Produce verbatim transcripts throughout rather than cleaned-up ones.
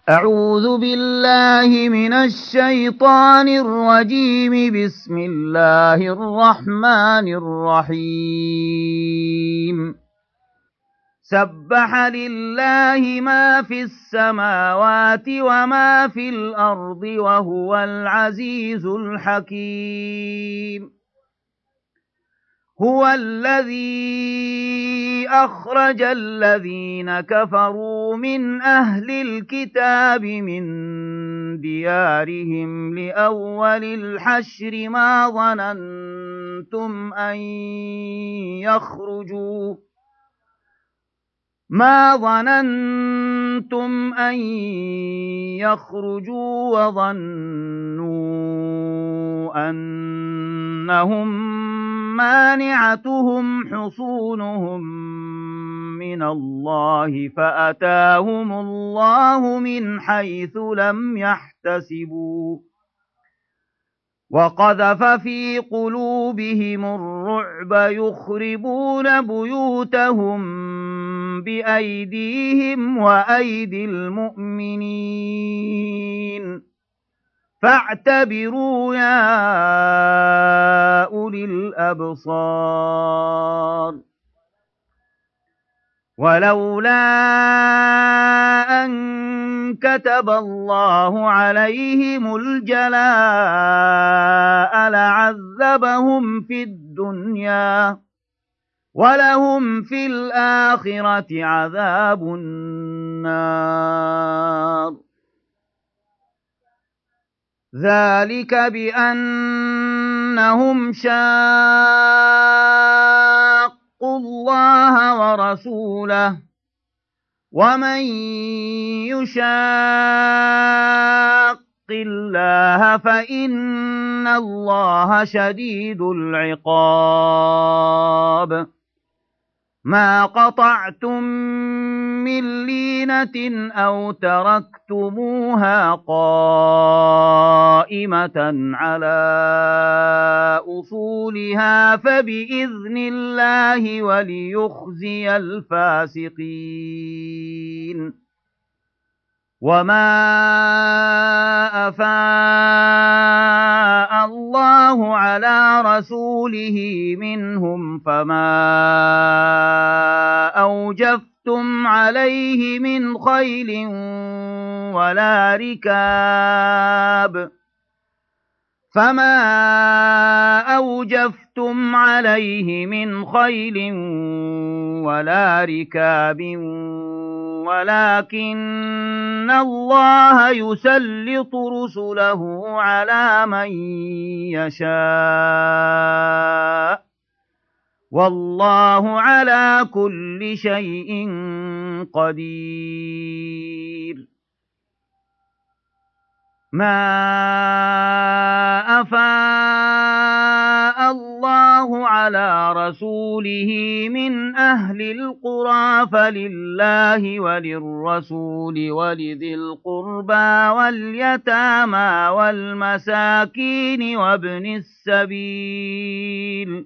أعوذ بالله من الشيطان الرجيم. بسم الله الرحمن الرحيم. سبح لله ما في السماوات وما في الأرض وهو العزيز الحكيم. هو الذي أخرج الذين كفروا من أهل الكتاب من ديارهم لأول الحشر ما ظننتم أن يخرجوا ما ظننتم أن يخرجوا وظنوا أنهم مانعتهم حصونهم من الله فأتاهم الله من حيث لم يحتسبوا وقذف في قلوبهم الرعب يخربون بيوتهم بأيديهم وأيدي المؤمنين فاعتبروا يا أولي الأبصار. ولولا أن كتب الله عليهم الجلاء لعذبهم في الدنيا ولهم في الآخرة عذاب النار. ذلك بأنهم شاقوا الله ورسوله ومن يشاق الله فإن الله شديد العقاب. ما قطعتم من لينة أو تركتموها قائمة على أصولها فبإذن الله وليخزي الفاسقين. وما أفاء الله على رسوله منهم فما أوجفتم عليه من خيل ولا ركاب فما أوجفتم عليه من خيل ولا ركاب ولكن الله يسلط رسله على من يشاء والله على كل شيء قدير. ما أفاء الله على رسوله من أهل القرى فلله وللرسول ولذي القربى واليتامى والمساكين وابن السبيل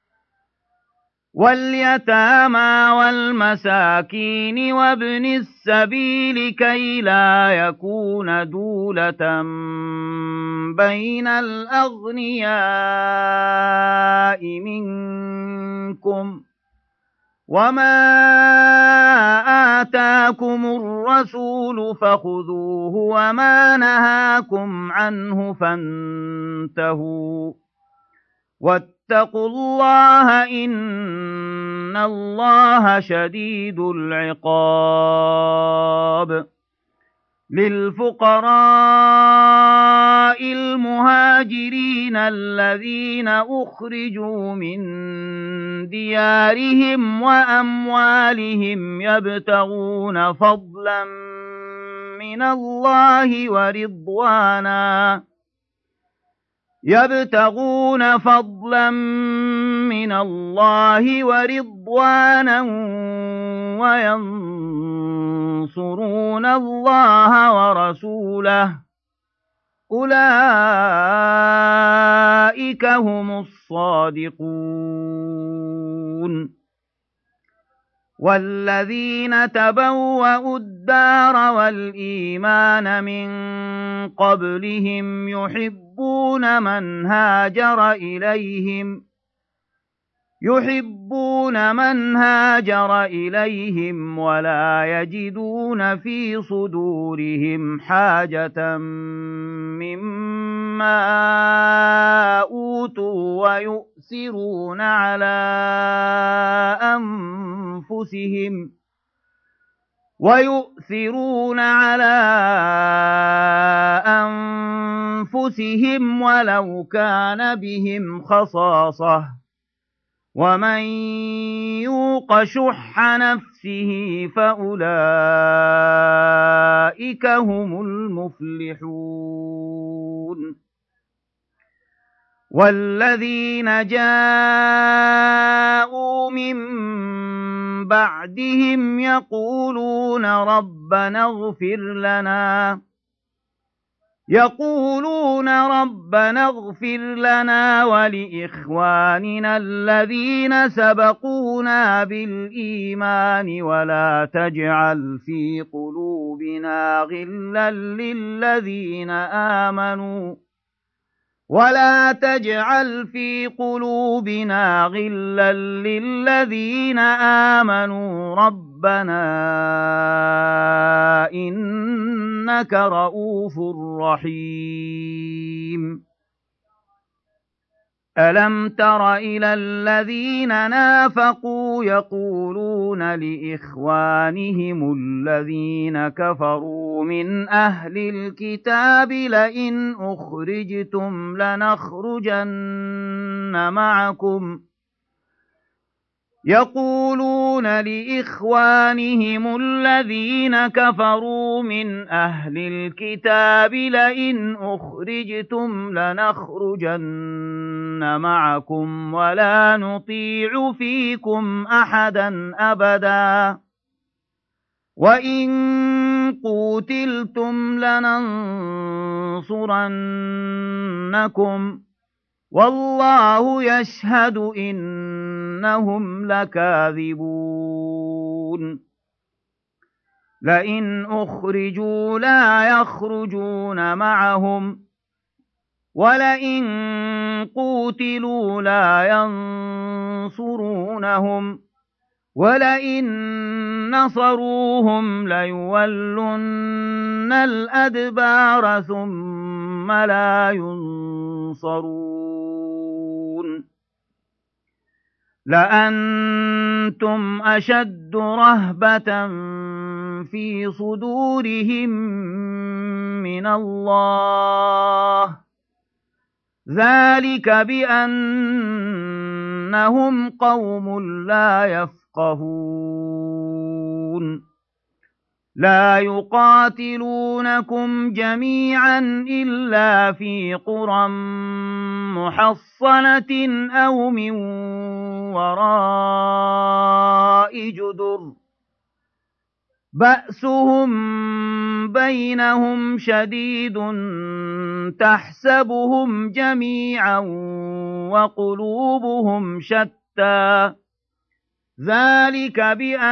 واليتامى والمساكين وابن السبيل كي لا يكون دولة بين الأغنياء منكم وما آتاكم الرسول فخذوه وما نهاكم عنه فانتهوا واتقوا الله إن الله شديد العقاب. للفقراء المهاجرين الذين أخرجوا من ديارهم وأموالهم يبتغون فضلا من الله ورضوانا يبتغون فضلا من الله ورضوانا وينصرون الله ورسوله أولئك هم الصادقون. والذين تبوأوا الدار والإيمان من قبلهم يحبون من هاجر إليهم يحبون من هاجر إليهم ولا يجدون في صدورهم حاجة مما أوتوا ويؤثرون على أنفسهم ويؤثرون على أنفسهم ولو كان بهم خصاصة ومن يوق شح نفسه فأولئك هم المفلحون والذين جاءوا من بعدهم يقولون ربنا اغفر لنا يقولون ربنا اغفر لنا ولإخواننا الذين سبقونا بالإيمان ولا تجعل في قلوبنا غلا للذين آمنوا ولا تجعل في قلوبنا غلا للذين آمنوا ربنا إنك رؤوف رحيم ألم تر إلى الذين نافقوا يقولون لإخوانهم الذين كفروا من أهل الكتاب لئن أخرجتم لنخرجن معكم يقولون لإخوانهم الذين كفروا من أهل الكتاب لئن أخرجتم لنخرجن معكم ولا نطيع فيكم أحدا أبدا وإن قوتلتم لننصرنكم والله يشهد إنهم لكاذبون لئن أخرجوا لا يخرجون معهم ولئن قوتلوا لا ينصرونهم ولئن نصروهم ليولن الأدبار ثم لا ينصرون لأنتم أشد رهبة في صدورهم من الله ذلك بأنهم قوم لا يفقهون لا يقاتلونكم جميعا إلا في قرى محصنة أو من وراء جدر بأسهم بينهم شديد تحسبهم جميعا وقلوبهم شتى ذلك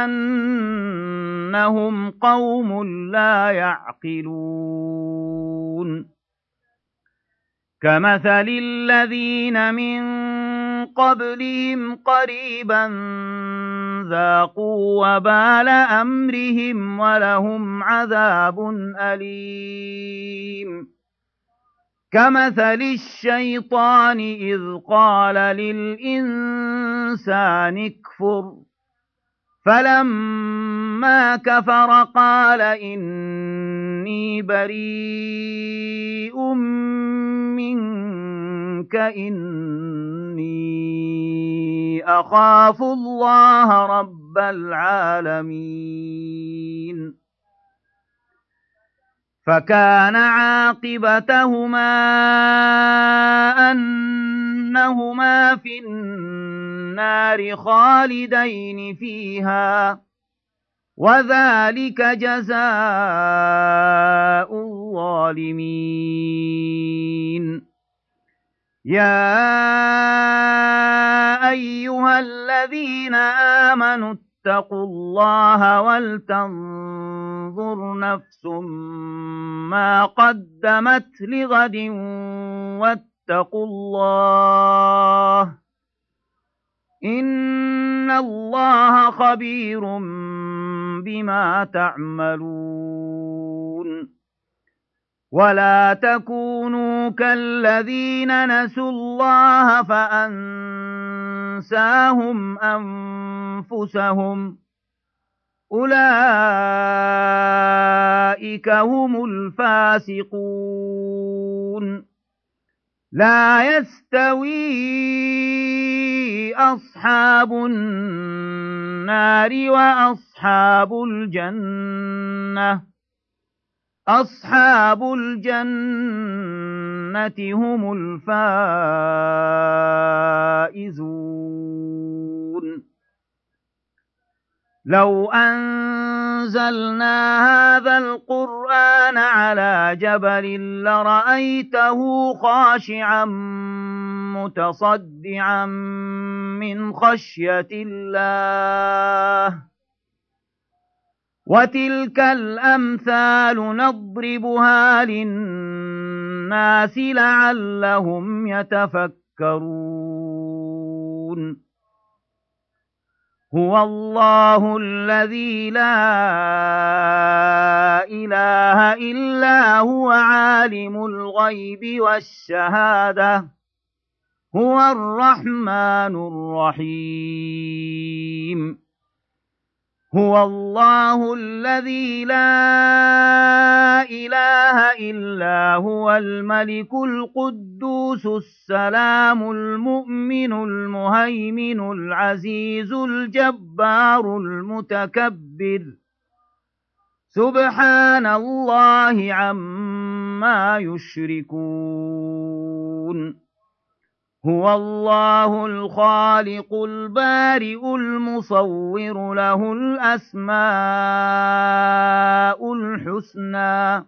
بأنهم قوم لا يعقلون كمثل الذين من قبلهم قريبا ذاقوا وبال أمرهم ولهم عذاب أليم كمثل الشيطان إذ قال للإنسان اكفر فلما كفر قال إني بريء منك إني أخاف الله رب العالمين فكان عاقبتهما أنهما في النار خالدين فيها وذلك جزاء الظالمين يا أيها الذين آمنوا واتقوا الله ولتنظر نفس ما قدمت لغد واتقوا الله إن الله خبير بما تعملون ولا تكونوا كالذين نسوا الله فأنساهم أنفسهم أولئك هم الفاسقون لا يستوي أصحاب النار وأصحاب الجنة أصحاب الجنة هم الفائزون لو أنزلنا هذا القرآن على جبل لرأيته خاشعا متصدعا من خشية الله وتلك الأمثال نضربها للناس لعلهم يتفكرون هو الله الذي لا إله إلا هو عالم الغيب والشهادة هو الرحمن الرحيم هو الله الذي لا إله إلا هو الملك القدوس السلام المؤمن المهيمن العزيز الجبار المتكبر سبحان الله عما يشركون هو الله الخالق البارئ المصور له الأسماء الحسنى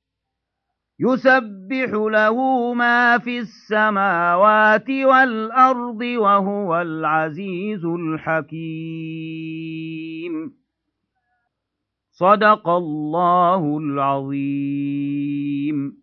يسبح له ما في السماوات والأرض وهو العزيز الحكيم صدق الله العظيم.